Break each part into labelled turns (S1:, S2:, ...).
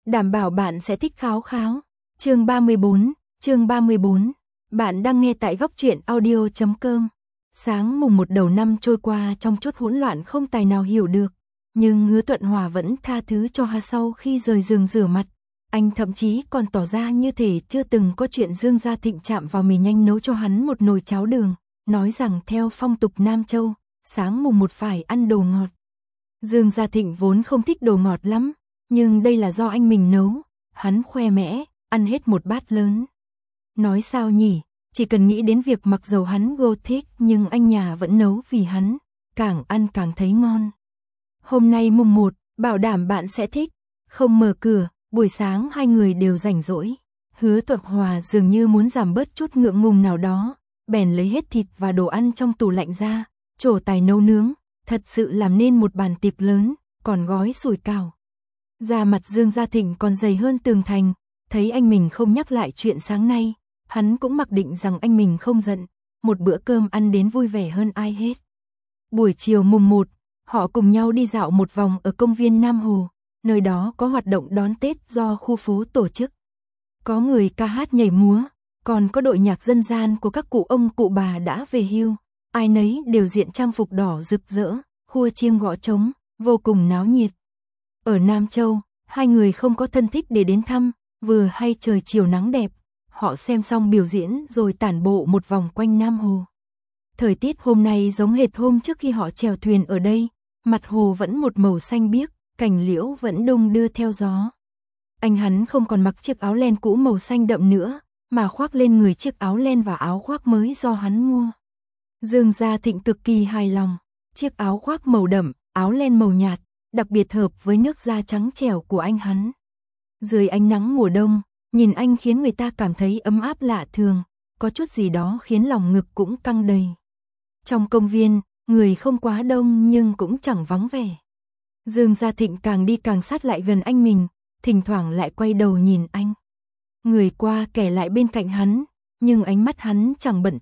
S1: đảm bảo bạn sẽ thích kháo kháo. Chương 34. Bạn đang nghe tại góc truyện audio.com. Sáng mùng 1 đầu năm trôi qua trong chút hỗn loạn không tài nào hiểu được, nhưng Hứa Thuận Hòa vẫn tha thứ cho Hà sau khi rời giường rửa mặt. Anh thậm chí còn tỏ ra như thể chưa từng có chuyện Dương Gia Thịnh chạm vào mì nhanh nấu cho hắn một nồi cháo đường, nói rằng theo phong tục Nam Châu, sáng mùng 1 phải ăn đồ ngọt. Dương Gia Thịnh vốn không thích đồ ngọt lắm, nhưng đây là do anh mình nấu, hắn khoe mẽ, ăn hết một bát lớn. Nói sao nhỉ, chỉ cần nghĩ đến việc mặc dầu hắn thích nhưng anh nhà vẫn nấu vì hắn, càng ăn càng thấy ngon. Hôm nay mùng 1, bảo đảm bạn sẽ thích. Không mở cửa, buổi sáng hai người đều rảnh rỗi. Hứa Thuận Hòa dường như muốn giảm bớt chút ngượng ngùng nào đó, bèn lấy hết thịt và đồ ăn trong tủ lạnh ra, trổ tài nấu nướng, thật sự làm nên một bàn tiệc lớn, còn gói sủi cảo. Da mặt Dương Gia Thịnh còn dày hơn tường thành, thấy anh mình không nhắc lại chuyện sáng nay, hắn cũng mặc định rằng anh mình không giận, một bữa cơm ăn đến vui vẻ hơn ai hết. Buổi chiều mùng 1, họ cùng nhau đi dạo một vòng ở công viên Nam Hồ, nơi đó có hoạt động đón Tết do khu phố tổ chức. Có người ca hát nhảy múa, còn có đội nhạc dân gian của các cụ ông cụ bà đã về hưu, ai nấy đều diện trang phục đỏ rực rỡ, khua chiêng gõ trống, vô cùng náo nhiệt. Ở Nam Châu, hai người không có thân thích để đến thăm, vừa hay trời chiều nắng đẹp, họ xem xong biểu diễn rồi tản bộ một vòng quanh Nam Hồ. Thời tiết hôm nay giống hệt hôm trước khi họ chèo thuyền ở đây, mặt hồ vẫn một màu xanh biếc, cành liễu vẫn đung đưa theo gió. Anh hắn không còn mặc chiếc áo len cũ màu xanh đậm nữa, mà khoác lên người chiếc áo len và áo khoác mới do hắn mua. Dương Gia Thịnh cực kỳ hài lòng, chiếc áo khoác màu đậm, áo len màu nhạt, đặc biệt hợp với nước da trắng trẻo của anh hắn. Dưới ánh nắng mùa đông, nhìn anh khiến người ta cảm thấy ấm áp lạ thường, có chút gì đó khiến lòng ngực cũng căng đầy. Trong công viên, người không quá đông nhưng cũng chẳng vắng vẻ. Dương Gia Thịnh càng đi càng sát lại gần anh mình, thỉnh thoảng lại quay đầu nhìn anh. Người qua kẻ lại bên cạnh hắn, nhưng ánh mắt hắn chẳng bận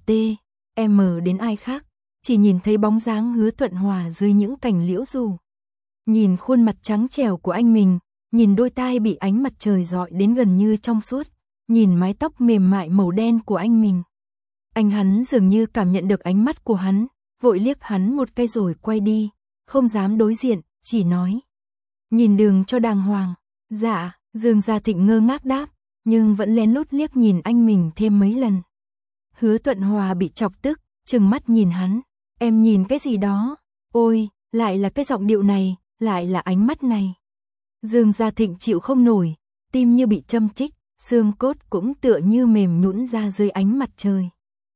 S1: đến ai khác, chỉ nhìn thấy bóng dáng Hứa Thuận Hòa dưới những cành liễu rủ. Nhìn khuôn mặt trắng trẻo của anh mình, nhìn đôi tai bị ánh mặt trời rọi đến gần như trong suốt, nhìn mái tóc mềm mại màu đen của anh mình. Anh hắn dường như cảm nhận được ánh mắt của hắn, vội liếc hắn một cái rồi quay đi, không dám đối diện, chỉ nói: "Nhìn đường cho đàng hoàng." "Dạ." Dương Gia Thịnh ngơ ngác đáp, nhưng vẫn lén lút liếc nhìn anh mình thêm mấy lần. Hứa Thuận Hòa bị chọc tức, trừng mắt nhìn hắn: "Em nhìn cái gì đó? Ôi, lại là cái giọng điệu này, lại là ánh mắt này." Dương Gia Thịnh chịu không nổi, tim như bị châm chích, xương cốt cũng tựa như mềm nhũn ra dưới ánh mặt trời.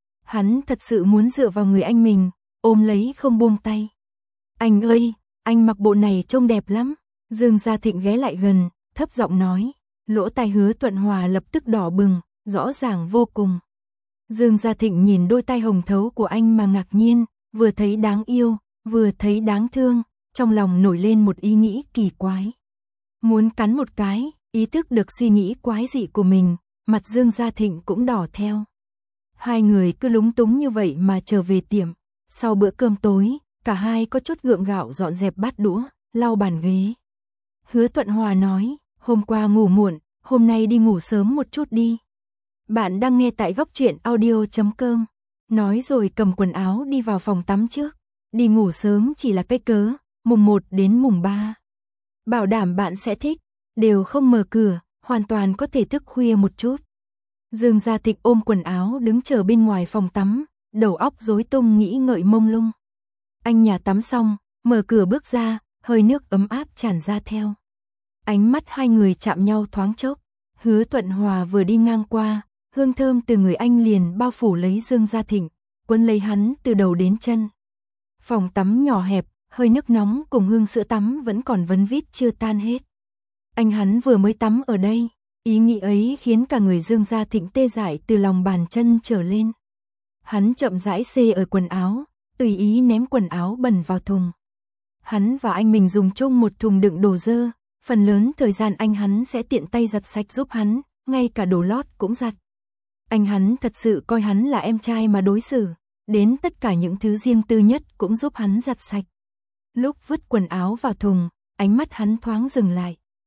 S1: Hắn thật sự muốn dựa vào người anh mình, ôm lấy không buông tay. "Anh ơi, anh mặc bộ này trông đẹp lắm." Dương Gia Thịnh ghé lại gần, thấp giọng nói. Lỗ tai Hứa Thuận Hòa lập tức đỏ bừng, rõ ràng vô cùng. Dương Gia Thịnh nhìn đôi tai hồng thấu của anh mà ngạc nhiên, vừa thấy đáng yêu, vừa thấy đáng thương, trong lòng nổi lên một ý nghĩ kỳ quái. Muốn cắn một cái, ý thức được suy nghĩ quái dị của mình, mặt Dương Gia Thịnh cũng đỏ theo. Hai người cứ lúng túng như vậy mà trở về tiệm. Sau bữa cơm tối, cả hai có chút gượng gạo dọn dẹp bát đũa, lau bàn ghế. Hứa Thuận Hòa nói: "Hôm qua ngủ muộn, hôm nay đi ngủ sớm một chút đi." Bạn đang nghe tại góc truyện audio.com. Nói rồi cầm quần áo đi vào phòng tắm trước. Đi ngủ sớm chỉ là cái cớ, mùng 1 đến mùng 3. Bảo đảm bạn sẽ thích, đều không mở cửa, hoàn toàn có thể thức khuya một chút. Dương Gia Thịnh ôm quần áo đứng chờ bên ngoài phòng tắm, đầu óc rối tung nghĩ ngợi mông lung. Anh nhà tắm xong, mở cửa bước ra, hơi nước ấm áp tràn ra theo. Ánh mắt hai người chạm nhau thoáng chốc. Hứa Thuận Hòa vừa đi ngang qua, hương thơm từ người anh liền bao phủ lấy Dương Gia Thịnh, quấn lấy hắn từ đầu đến chân. Phòng tắm nhỏ hẹp, hơi nước nóng cùng hương sữa tắm vẫn còn vấn vít chưa tan hết. Anh hắn vừa mới tắm ở đây, ý nghĩ ấy khiến cả người Dương Gia Thịnh tê dại từ lòng bàn chân trở lên. Hắn chậm rãi xê ở quần áo, tùy ý ném quần áo bẩn vào thùng. Hắn và anh mình dùng chung một thùng đựng đồ dơ, phần lớn thời gian anh hắn sẽ tiện tay giặt sạch giúp hắn, ngay cả đồ lót cũng giặt. Anh hắn thật sự coi hắn là em trai mà đối xử, đến tất cả những thứ riêng tư nhất cũng giúp hắn giặt sạch. Lúc vứt quần áo vào thùng, ánh mắt hắn thoáng dừng lại.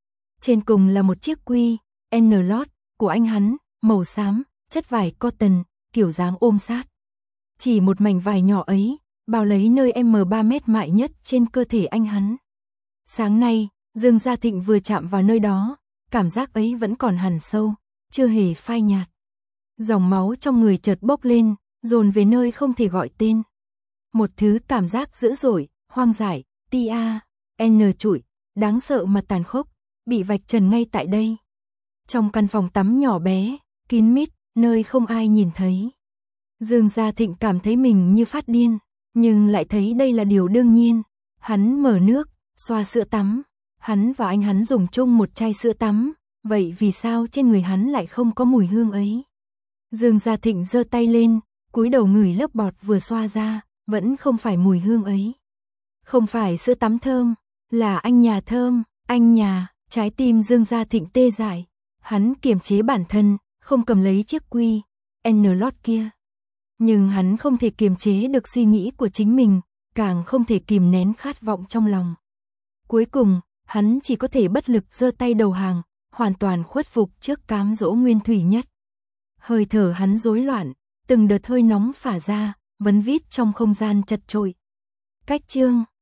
S1: Trên cùng là một chiếc quy, N lót của anh hắn, màu xám, chất vải cotton, kiểu dáng ôm sát. Chỉ một mảnh vải nhỏ ấy, bao lấy nơi M3 mét mại nhất trên cơ thể anh hắn. Sáng nay, Dương Gia Thịnh vừa chạm vào nơi đó, cảm giác ấy vẫn còn hằn sâu, chưa hề phai nhạt. Dòng máu trong người chợt bốc lên, dồn về nơi không thể gọi tên. Một thứ cảm giác dữ dội, hoang dại, N trụi, đáng sợ mà tàn khốc, bị vạch trần ngay tại đây. Trong căn phòng tắm nhỏ bé, kín mít, nơi không ai nhìn thấy. Dương Gia Thịnh cảm thấy mình như phát điên, nhưng lại thấy đây là điều đương nhiên. Hắn mở nước, xoa sữa tắm. Hắn và anh hắn dùng chung một chai sữa tắm, vậy vì sao trên người hắn lại không có mùi hương ấy? Dương Gia Thịnh giơ tay lên, cúi đầu ngửi lớp bọt vừa xoa ra, vẫn không phải mùi hương ấy. Không phải sữa tắm thơm, là anh nhà thơm, anh nhà. Trái tim Dương Gia Thịnh tê dại. Hắn kiềm chế bản thân, không cầm lấy chiếc quy, N lót kia. Nhưng hắn không thể kiềm chế được suy nghĩ của chính mình, càng không thể kìm nén khát vọng trong lòng. Cuối cùng, hắn chỉ có thể bất lực giơ tay đầu hàng, hoàn toàn khuất phục trước cám dỗ nguyên thủy nhất. Hơi thở hắn rối loạn, từng đợt hơi nóng phả ra, vấn vít trong không gian chật chội. Cách chương